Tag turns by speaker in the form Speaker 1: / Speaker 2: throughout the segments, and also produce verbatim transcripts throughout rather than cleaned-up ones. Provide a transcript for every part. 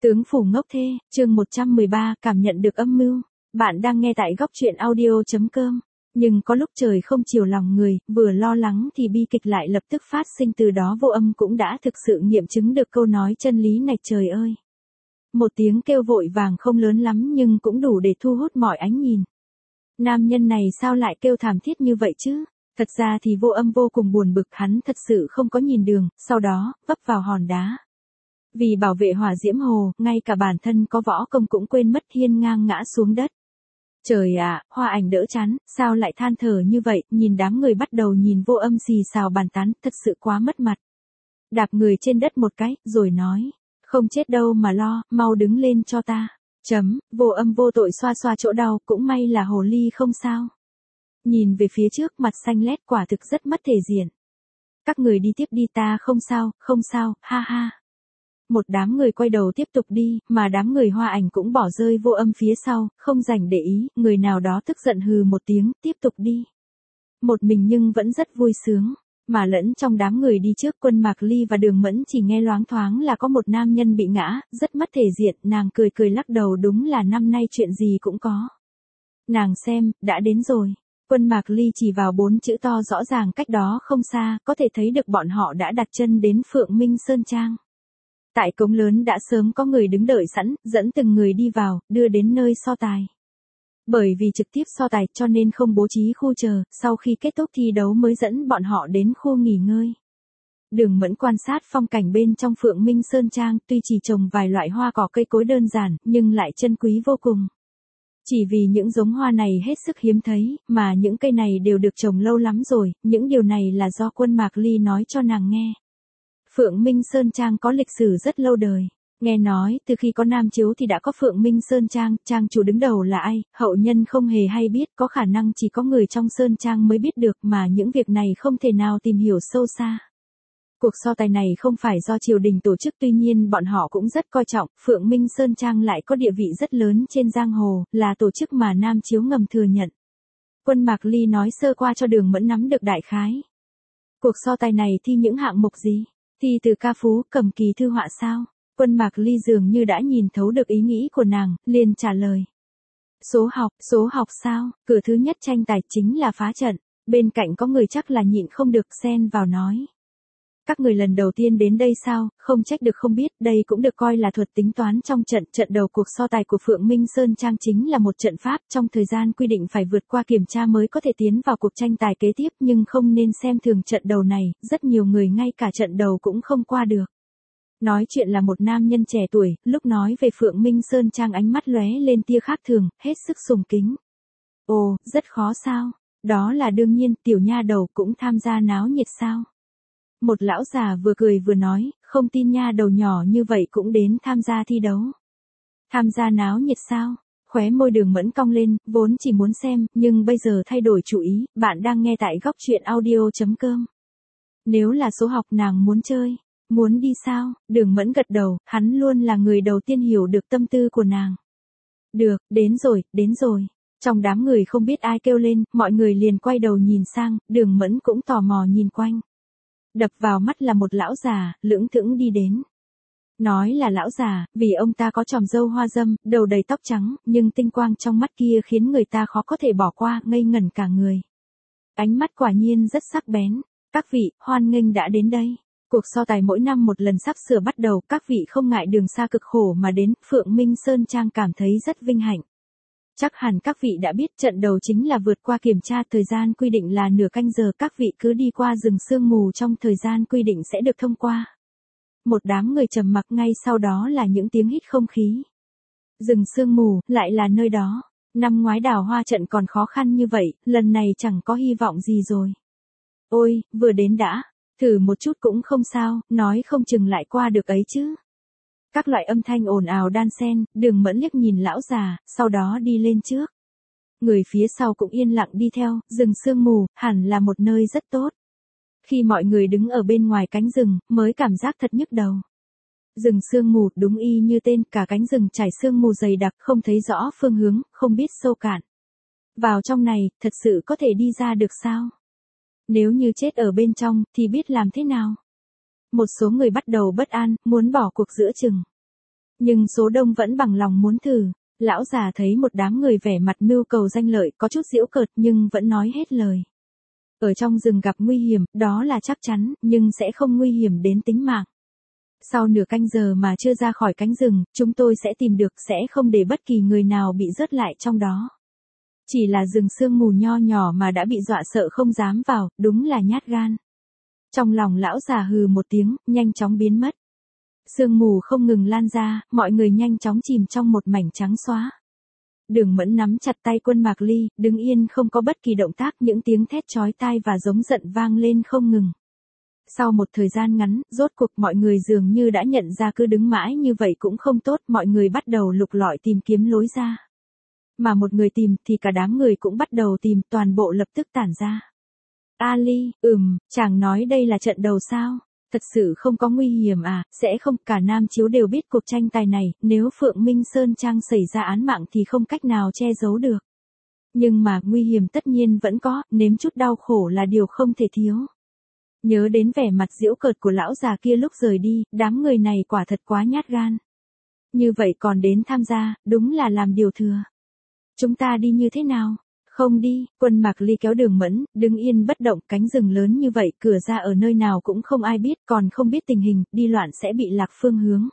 Speaker 1: Tướng phủ ngốc thê, chương một trăm mười ba, cảm nhận được âm mưu. Bạn đang nghe tại góc truyện audio chấm com. Nhưng có lúc trời không chiều lòng người, vừa lo lắng thì bi kịch lại lập tức phát sinh, từ đó Vô Âm cũng đã thực sự nghiệm chứng được câu nói chân lý này. Trời ơi! Một tiếng kêu vội vàng không lớn lắm nhưng cũng đủ để thu hút mọi ánh nhìn. Nam nhân này sao lại kêu thảm thiết như vậy chứ? Thật ra thì Vô Âm vô cùng buồn bực, hắn thật sự không có nhìn đường, sau đó, vấp vào hòn đá. Vì bảo vệ hỏa diễm hồ, ngay cả bản thân có võ công cũng quên mất, hiên ngang ngã xuống đất. Trời ạ, Hoa Ảnh đỡ chán, sao lại than thở như vậy, nhìn đám người bắt đầu nhìn Vô Âm xì xào bàn tán, thật sự quá mất mặt. Đạp người trên đất một cái, rồi nói, không chết đâu mà lo, mau đứng lên cho ta. Chấm, Vô Âm vô tội xoa xoa chỗ đau, cũng may là hồ ly không sao. Nhìn về phía trước, mặt xanh lét, quả thực rất mất thể diện. Các người đi tiếp đi, ta không sao, không sao, ha ha. Một đám người quay đầu tiếp tục đi, mà đám người Hoa Ảnh cũng bỏ rơi Vô Âm phía sau, không rảnh để ý, người nào đó tức giận hừ một tiếng, tiếp tục đi. Một mình nhưng vẫn rất vui sướng, mà lẫn trong đám người đi trước, Quân Mạc Ly và Đường Mẫn chỉ nghe loáng thoáng là có một nam nhân bị ngã, rất mất thể diện, nàng cười cười lắc đầu, đúng là năm nay chuyện gì cũng có. Nàng xem, đã đến rồi. Quân Mạc Ly chỉ vào bốn chữ to rõ ràng cách đó không xa, có thể thấy được bọn họ đã đặt chân đến Phượng Minh Sơn Trang. Tại cổng lớn đã sớm có người đứng đợi sẵn, dẫn từng người đi vào, đưa đến nơi so tài. Bởi vì trực tiếp so tài cho nên không bố trí khu chờ, sau khi kết thúc thi đấu mới dẫn bọn họ đến khu nghỉ ngơi. Đường Mẫn quan sát phong cảnh bên trong Phượng Minh Sơn Trang, tuy chỉ trồng vài loại hoa cỏ cây cối đơn giản, nhưng lại chân quý vô cùng. Chỉ vì những giống hoa này hết sức hiếm thấy, mà những cây này đều được trồng lâu lắm rồi, những điều này là do Quân Mạc Ly nói cho nàng nghe. Phượng Minh Sơn Trang có lịch sử rất lâu đời. Nghe nói, từ khi có Nam Chiếu thì đã có Phượng Minh Sơn Trang, trang chủ đứng đầu là ai, hậu nhân không hề hay biết, có khả năng chỉ có người trong Sơn Trang mới biết được, mà những việc này không thể nào tìm hiểu sâu xa. Cuộc so tài này không phải do triều đình tổ chức, tuy nhiên bọn họ cũng rất coi trọng, Phượng Minh Sơn Trang lại có địa vị rất lớn trên giang hồ, là tổ chức mà Nam Chiếu ngầm thừa nhận. Quân Mạc Ly nói sơ qua cho Đường Mẫn nắm được đại khái. Cuộc so tài này thi những hạng mục gì? Thi từ ca phú, cầm kỳ, thư họa sao? Quân Mạc Ly dường như đã nhìn thấu được ý nghĩ của nàng, liền trả lời. Số học, số học sao? Cửa thứ nhất tranh tài chính là phá trận. Bên cạnh có người chắc là nhịn không được xen vào nói. Các người lần đầu tiên đến đây sao, không trách được không biết, đây cũng được coi là thuật tính toán trong trận. Trận đầu cuộc so tài của Phượng Minh Sơn Trang chính là một trận pháp, trong thời gian quy định phải vượt qua kiểm tra mới có thể tiến vào cuộc tranh tài kế tiếp, nhưng không nên xem thường trận đầu này, rất nhiều người ngay cả trận đầu cũng không qua được. Nói chuyện là một nam nhân trẻ tuổi, lúc nói về Phượng Minh Sơn Trang ánh mắt lóe lên tia khác thường, hết sức sùng kính. Ồ, rất khó sao? Đó là đương nhiên, tiểu nha đầu cũng tham gia náo nhiệt sao? Một lão già vừa cười vừa nói, không tin nha đầu nhỏ như vậy cũng đến tham gia thi đấu. Tham gia náo nhiệt sao? Khóe môi Đường Mẫn cong lên, vốn chỉ muốn xem, nhưng bây giờ thay đổi chủ ý, bạn đang nghe tại góc truyện audio chấm com. Nếu là số học nàng muốn chơi, muốn đi sao? Đường Mẫn gật đầu, hắn luôn là người đầu tiên hiểu được tâm tư của nàng. Được, đến rồi, đến rồi. Trong đám người không biết ai kêu lên, mọi người liền quay đầu nhìn sang, Đường Mẫn cũng tò mò nhìn quanh. Đập vào mắt là một lão già, lững thững đi đến. Nói là lão già, vì ông ta có chòm râu hoa râm, đầu đầy tóc trắng, nhưng tinh quang trong mắt kia khiến người ta khó có thể bỏ qua, ngây ngẩn cả người. Ánh mắt quả nhiên rất sắc bén. Các vị, hoan nghênh đã đến đây. Cuộc so tài mỗi năm một lần sắp sửa bắt đầu, các vị không ngại đường xa cực khổ mà đến, Phượng Minh Sơn Trang cảm thấy rất vinh hạnh. Chắc hẳn các vị đã biết trận đầu chính là vượt qua kiểm tra, thời gian quy định là nửa canh giờ, các vị cứ đi qua rừng sương mù trong thời gian quy định sẽ được thông qua. Một đám người trầm mặc, ngay sau đó là những tiếng hít không khí. Rừng sương mù, lại là nơi đó. Năm ngoái đào hoa trận còn khó khăn như vậy, lần này chẳng có hy vọng gì rồi. Ôi, vừa đến đã, thử một chút cũng không sao, nói không chừng lại qua được ấy chứ. Các loại âm thanh ồn ào đan xen, Đường Mẫn liếc nhìn lão già, sau đó đi lên trước. Người phía sau cũng yên lặng đi theo, rừng sương mù, hẳn là một nơi rất tốt. Khi mọi người đứng ở bên ngoài cánh rừng, mới cảm giác thật nhức đầu. Rừng sương mù, đúng y như tên, cả cánh rừng trải sương mù dày đặc, không thấy rõ phương hướng, không biết sâu cạn. Vào trong này, thật sự có thể đi ra được sao? Nếu như chết ở bên trong, thì biết làm thế nào? Một số người bắt đầu bất an, muốn bỏ cuộc giữa chừng. Nhưng số đông vẫn bằng lòng muốn thử. Lão già thấy một đám người vẻ mặt mưu cầu danh lợi, có chút giễu cợt nhưng vẫn nói hết lời. Ở trong rừng gặp nguy hiểm, đó là chắc chắn, nhưng sẽ không nguy hiểm đến tính mạng. Sau nửa canh giờ mà chưa ra khỏi cánh rừng, chúng tôi sẽ tìm được, sẽ không để bất kỳ người nào bị rớt lại trong đó. Chỉ là rừng sương mù nho nhỏ mà đã bị dọa sợ không dám vào, đúng là nhát gan. Trong lòng lão già hừ một tiếng, nhanh chóng biến mất. Sương mù không ngừng lan ra, mọi người nhanh chóng chìm trong một mảnh trắng xóa. Đường Mẫn nắm chặt tay Quân Mạc Ly, đứng yên không có bất kỳ động tác, những tiếng thét chói tai và giống giận vang lên không ngừng. Sau một thời gian ngắn, rốt cuộc mọi người dường như đã nhận ra cứ đứng mãi như vậy cũng không tốt, mọi người bắt đầu lục lọi tìm kiếm lối ra. Mà một người tìm thì cả đám người cũng bắt đầu tìm, toàn bộ lập tức tản ra. Ali, ừm, chàng nói đây là trận đầu sao? Thật sự không có nguy hiểm à? Sẽ không, cả Nam Chiếu đều biết cuộc tranh tài này, nếu Phượng Minh Sơn Trang xảy ra án mạng thì không cách nào che giấu được. Nhưng mà, nguy hiểm tất nhiên vẫn có, nếm chút đau khổ là điều không thể thiếu. Nhớ đến vẻ mặt giễu cợt của lão già kia lúc rời đi, đám người này quả thật quá nhát gan. Như vậy còn đến tham gia, đúng là làm điều thừa. Chúng ta đi như thế nào? Không đi, Quân Mạc Ly kéo Đường Mẫn, đứng yên bất động, cánh rừng lớn như vậy, cửa ra ở nơi nào cũng không ai biết, còn không biết tình hình, đi loạn sẽ bị lạc phương hướng.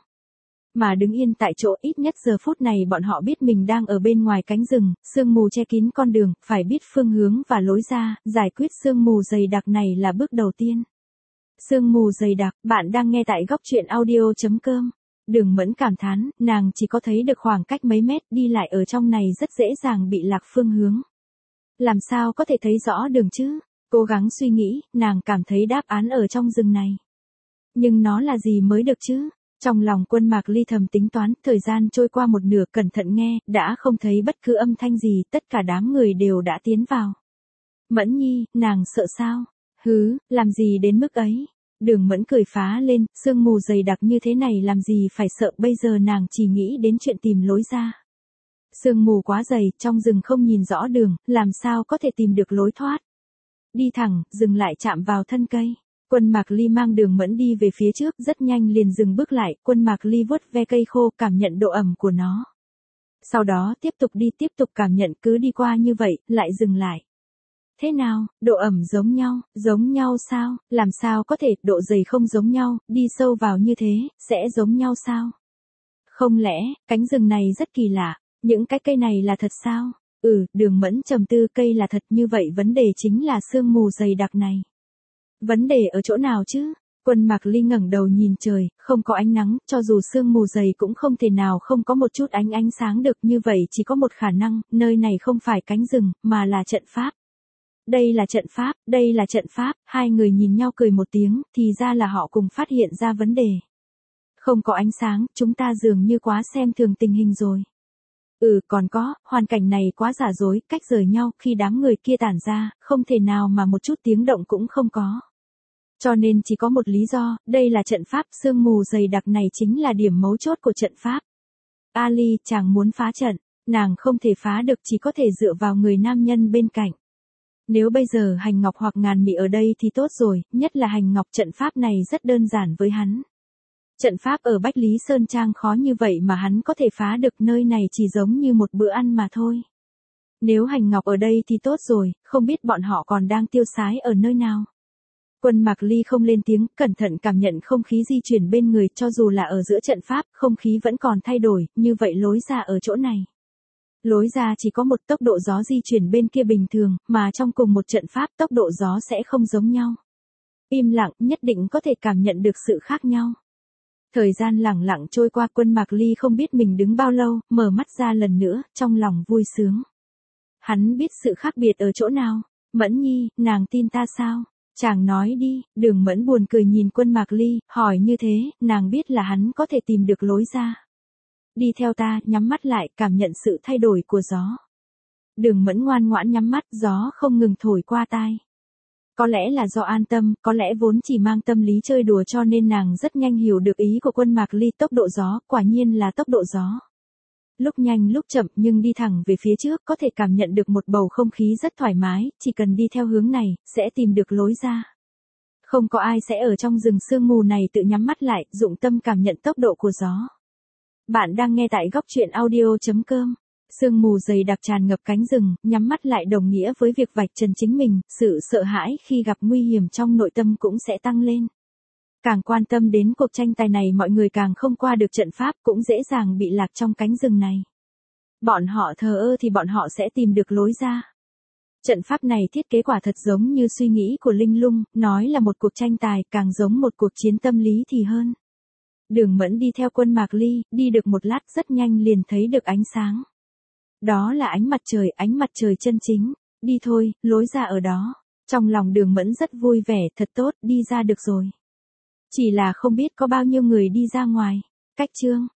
Speaker 1: Mà đứng yên tại chỗ, ít nhất giờ phút này bọn họ biết mình đang ở bên ngoài cánh rừng, sương mù che kín con đường, phải biết phương hướng và lối ra, giải quyết sương mù dày đặc này là bước đầu tiên. Sương mù dày đặc, bạn đang nghe tại góc truyện audio chấm com. Đường Mẫn cảm thán, nàng chỉ có thấy được khoảng cách mấy mét, đi lại ở trong này rất dễ dàng bị lạc phương hướng. Làm sao có thể thấy rõ đường chứ? Cố gắng suy nghĩ, nàng cảm thấy đáp án ở trong rừng này. Nhưng nó là gì mới được chứ? Trong lòng Quân Mạc Ly thầm tính toán, thời gian trôi qua một nửa, cẩn thận nghe, đã không thấy bất cứ âm thanh gì, tất cả đám người đều đã tiến vào. Mẫn Nhi, nàng sợ sao? Hứ, làm gì đến mức ấy? Đường Mẫn cười phá lên, sương mù dày đặc như thế này làm gì phải sợ, bây giờ nàng chỉ nghĩ đến chuyện tìm lối ra. Sương mù quá dày, trong rừng không nhìn rõ đường, làm sao có thể tìm được lối thoát. Đi thẳng, dừng lại chạm vào thân cây. Quân Mạc Ly mang Đường Mẫn đi về phía trước, rất nhanh liền dừng bước lại, Quân Mạc Ly vuốt ve cây khô, cảm nhận độ ẩm của nó. Sau đó tiếp tục đi, tiếp tục cảm nhận, cứ đi qua như vậy, lại dừng lại. Thế nào, độ ẩm giống nhau, giống nhau sao, làm sao có thể, độ dày không giống nhau, đi sâu vào như thế, sẽ giống nhau sao? Không lẽ, cánh rừng này rất kỳ lạ, những cái cây này là thật sao? Ừ, Đường Mẫn trầm tư, cây là thật, như vậy vấn đề chính là sương mù dày đặc này. Vấn đề ở chỗ nào chứ? Quân Mạc Ly ngẩng đầu nhìn trời, không có ánh nắng, cho dù sương mù dày cũng không thể nào không có một chút ánh ánh sáng được, như vậy chỉ có một khả năng, nơi này không phải cánh rừng, mà là trận pháp. Đây là trận pháp, đây là trận pháp, hai người nhìn nhau cười một tiếng, thì ra là họ cùng phát hiện ra vấn đề. Không có ánh sáng, chúng ta dường như quá xem thường tình hình rồi. Ừ, còn có, hoàn cảnh này quá giả dối, cách rời nhau, khi đám người kia tản ra, không thể nào mà một chút tiếng động cũng không có. Cho nên chỉ có một lý do, đây là trận pháp, sương mù dày đặc này chính là điểm mấu chốt của trận pháp. Ali, chàng muốn phá trận, nàng không thể phá được, chỉ có thể dựa vào người nam nhân bên cạnh. Nếu bây giờ Hành Ngọc hoặc Ngàn Mị ở đây thì tốt rồi, nhất là Hành Ngọc, trận pháp này rất đơn giản với hắn. Trận pháp ở Bách Lý Sơn Trang khó như vậy mà hắn có thể phá được, nơi này chỉ giống như một bữa ăn mà thôi. Nếu Hành Ngọc ở đây thì tốt rồi, không biết bọn họ còn đang tiêu sái ở nơi nào. Quân Mạc Ly không lên tiếng, cẩn thận cảm nhận không khí di chuyển bên người, cho dù là ở giữa trận pháp, không khí vẫn còn thay đổi, như vậy lối ra ở chỗ này. Lối ra chỉ có một, tốc độ gió di chuyển bên kia bình thường, mà trong cùng một trận pháp tốc độ gió sẽ không giống nhau. Im lặng, nhất định có thể cảm nhận được sự khác nhau. Thời gian lẳng lặng trôi qua, Quân Mạc Ly không biết mình đứng bao lâu, mở mắt ra lần nữa, trong lòng vui sướng. Hắn biết sự khác biệt ở chỗ nào. Mẫn Nhi, nàng tin ta sao? Chàng nói đi. Đường Mẫn buồn cười nhìn Quân Mạc Ly, hỏi như thế, nàng biết là hắn có thể tìm được lối ra. Đi theo ta, nhắm mắt lại, cảm nhận sự thay đổi của gió. Đường Mẫn ngoan ngoãn nhắm mắt, gió không ngừng thổi qua tai. Có lẽ là do an tâm, có lẽ vốn chỉ mang tâm lý chơi đùa cho nên nàng rất nhanh hiểu được ý của Quân Mạc Ly, tốc độ gió, quả nhiên là tốc độ gió. Lúc nhanh lúc chậm nhưng đi thẳng về phía trước, có thể cảm nhận được một bầu không khí rất thoải mái, chỉ cần đi theo hướng này, sẽ tìm được lối ra. Không có ai sẽ ở trong rừng sương mù này tự nhắm mắt lại, dụng tâm cảm nhận tốc độ của gió. Bạn đang nghe tại góc truyện audio.com. Sương mù dày đặc tràn ngập cánh rừng, nhắm mắt lại đồng nghĩa với việc vạch trần chính mình, sự sợ hãi khi gặp nguy hiểm trong nội tâm cũng sẽ tăng lên. Càng quan tâm đến cuộc tranh tài này mọi người càng không qua được trận pháp, cũng dễ dàng bị lạc trong cánh rừng này. Bọn họ thờ ơ thì bọn họ sẽ tìm được lối ra. Trận pháp này thiết kế quả thật giống như suy nghĩ của Linh Lung, nói là một cuộc tranh tài, càng giống một cuộc chiến tâm lý thì hơn. Đường Mẫn đi theo Quân Mạc Ly, đi được một lát rất nhanh liền thấy được ánh sáng. Đó là ánh mặt trời, ánh mặt trời chân chính. Đi thôi, lối ra ở đó. Trong lòng Đường Mẫn rất vui vẻ, thật tốt, đi ra được rồi. Chỉ là không biết có bao nhiêu người đi ra ngoài. Cách chương.